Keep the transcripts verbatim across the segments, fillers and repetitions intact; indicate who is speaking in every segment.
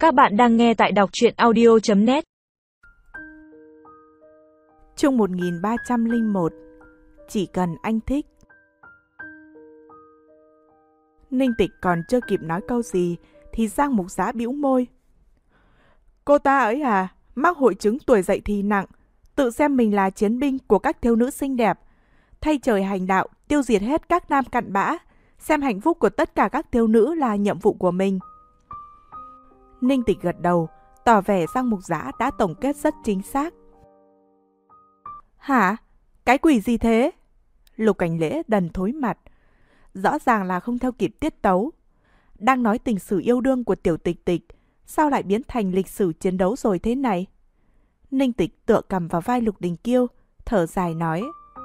Speaker 1: Các bạn đang nghe tại đọc truyện audio chấm net.
Speaker 2: Chương một nghìn ba trăm lẻ một. Chỉ cần anh thích. Ninh Tịch còn chưa kịp nói câu gì thì Giang Mục Giã bĩu môi. Cô ta ấy à, mắc hội chứng tuổi dậy thì nặng, tự xem mình là chiến binh của các thiếu nữ xinh đẹp, thay trời hành đạo, tiêu diệt hết các nam cặn bã, xem hạnh phúc của tất cả các thiếu nữ là nhiệm vụ của mình. Ninh Tịch gật đầu, tỏ vẻ Giang Mục Giã đã tổng kết rất chính xác. Hả? Cái quỷ gì thế? Lục Cảnh Lễ đần thối mặt. Rõ ràng là không theo kịp tiết tấu. Đang nói tình sử yêu đương của Tiểu Tịch Tịch, sao lại biến thành lịch sử chiến đấu rồi thế này? Ninh Tịch tựa cầm vào vai Lục Đình Kiêu, thở dài nói.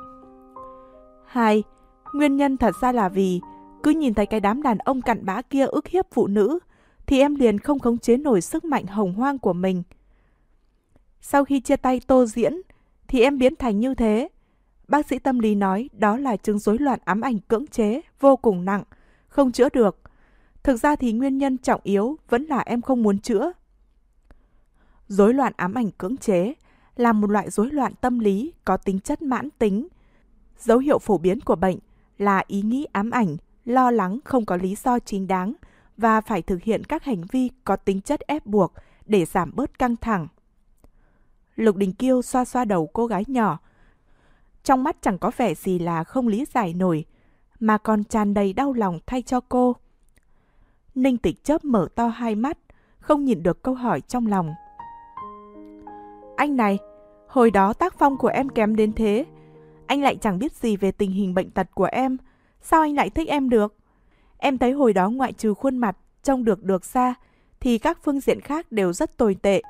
Speaker 2: Hai, nguyên nhân thật ra là vì cứ nhìn thấy cái đám đàn ông cặn bã kia ức hiếp phụ nữ, thì em liền không khống chế nổi sức mạnh hồng hoang của mình. Sau khi chia tay Tô Diễn, thì em biến thành như thế. Bác sĩ tâm lý nói đó là chứng rối loạn ám ảnh cưỡng chế, vô cùng nặng, không chữa được. Thực ra thì nguyên nhân trọng yếu vẫn là em không muốn chữa. Rối loạn ám ảnh cưỡng chế là một loại rối loạn tâm lý có tính chất mãn tính. Dấu hiệu phổ biến của bệnh là ý nghĩ ám ảnh, lo lắng không có lý do chính đáng và phải thực hiện các hành vi có tính chất ép buộc để giảm bớt căng thẳng. Lục Đình Kiêu xoa xoa đầu cô gái nhỏ. Trong mắt chẳng có vẻ gì là không lý giải nổi, mà còn tràn đầy đau lòng thay cho cô. Ninh Tịch chớp mở to hai mắt, không nhìn được câu hỏi trong lòng. Anh này, hồi đó tác phong của em kém đến thế, anh lại chẳng biết gì về tình hình bệnh tật của em, sao anh lại thích em được? Em thấy hồi đó ngoại trừ khuôn mặt trông được được ra, thì các phương diện khác đều rất tồi tệ.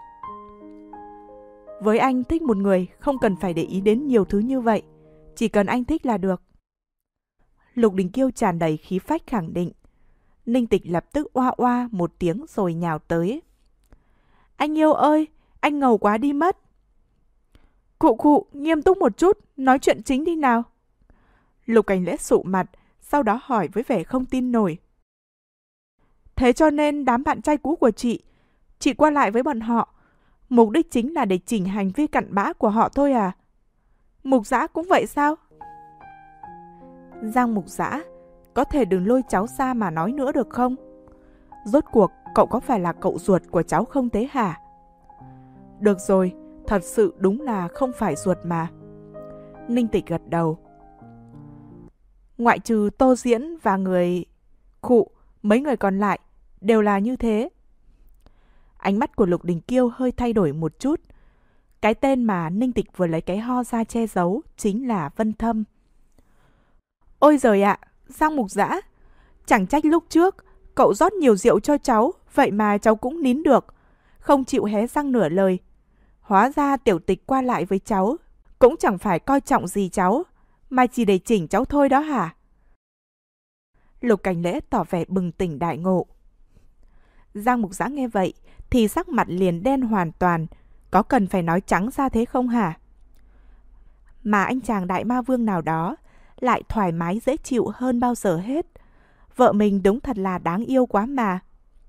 Speaker 2: Với anh, thích một người không cần phải để ý đến nhiều thứ như vậy, chỉ cần anh thích là được. Lục Đình Kiêu tràn đầy khí phách khẳng định. Ninh Tịch lập tức oa oa một tiếng rồi nhào tới. Anh yêu ơi, anh ngầu quá đi mất. Cụ cụ, nghiêm túc một chút, nói chuyện chính đi nào. Lục Cảnh Lễ sụ mặt, sau đó hỏi với vẻ không tin nổi. Thế cho nên đám bạn trai cũ của chị, chị qua lại với bọn họ, mục đích chính là để chỉnh hành vi cặn bã của họ thôi à? Mục Giã cũng vậy sao? Giang Mục Giã, có thể đừng lôi cháu ra mà nói nữa được không? Rốt cuộc cậu có phải là cậu ruột của cháu không thế hả? Được rồi, thật sự đúng là không phải ruột mà. Ninh Tịch gật đầu. Ngoại trừ Tô Diễn và người... Khụ, mấy người còn lại đều là như thế. Ánh mắt của Lục Đình Kiêu hơi thay đổi một chút. Cái tên mà Ninh Tịch vừa lấy cái ho ra che giấu chính là Vân Thâm. Ôi giời ạ, Giang Mục Giã, chẳng trách lúc trước cậu rót nhiều rượu cho cháu, vậy mà cháu cũng nín được, không chịu hé răng nửa lời. Hóa ra Tiểu Tịch qua lại với cháu cũng chẳng phải coi trọng gì cháu, mà chỉ để chỉnh cháu thôi đó hả? Lục Cảnh Lễ tỏ vẻ bừng tỉnh đại ngộ. Giang Mục Giã nghe vậy thì sắc mặt liền đen hoàn toàn, có cần phải nói trắng ra thế không hả? Mà anh chàng đại ma vương nào đó lại thoải mái dễ chịu hơn bao giờ hết. Vợ mình đúng thật là đáng yêu quá mà.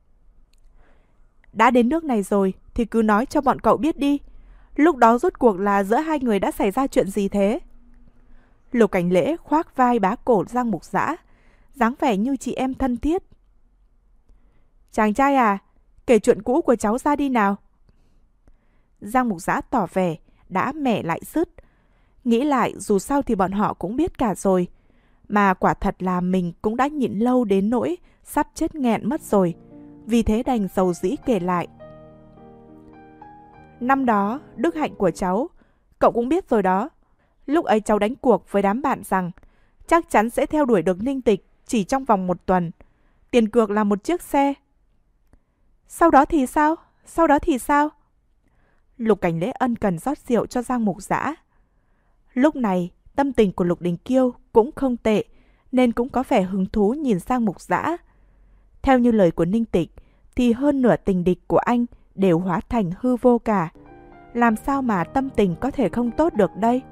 Speaker 2: Đã đến nước này rồi thì cứ nói cho bọn cậu biết đi. Lúc đó rốt cuộc là giữa hai người đã xảy ra chuyện gì thế? Lục Cảnh Lễ khoác vai bá cổ Giang Mục Giã, dáng vẻ như chị em thân thiết. Chàng trai à, kể chuyện cũ của cháu ra đi nào. Giang Mục Giã tỏ vẻ đã mẻ lại sứt. Nghĩ lại dù sao thì bọn họ cũng biết cả rồi. Mà quả thật là mình cũng đã nhịn lâu đến nỗi sắp chết nghẹn mất rồi. Vì thế đành dầu dĩ kể lại. Năm đó, đức hạnh của cháu, cậu cũng biết rồi đó. Lúc ấy cháu đánh cuộc với đám bạn rằng chắc chắn sẽ theo đuổi được Ninh Tịch chỉ trong vòng một tuần. Tiền cược là một chiếc xe. Sau đó thì sao? Sau đó thì sao? Lục Cảnh Lễ ân cần rót rượu cho Giang Mục Giã. Lúc này, tâm tình của Lục Đình Kiêu cũng không tệ, nên cũng có vẻ hứng thú nhìn sang Mục Giã. Theo như lời của Ninh Tịch, thì hơn nửa tình địch của anh đều hóa thành hư vô cả. Làm sao mà tâm tình có thể không tốt được đây?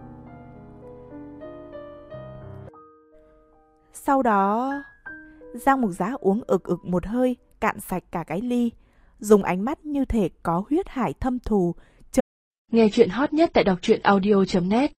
Speaker 2: Sau đó... Giang Mục Giã uống ực ực một hơi, cạn sạch cả cái ly, dùng ánh mắt như thể có huyết hải thâm thù.
Speaker 1: Nghe chuyện hot nhất tại đọc truyện audio chấm net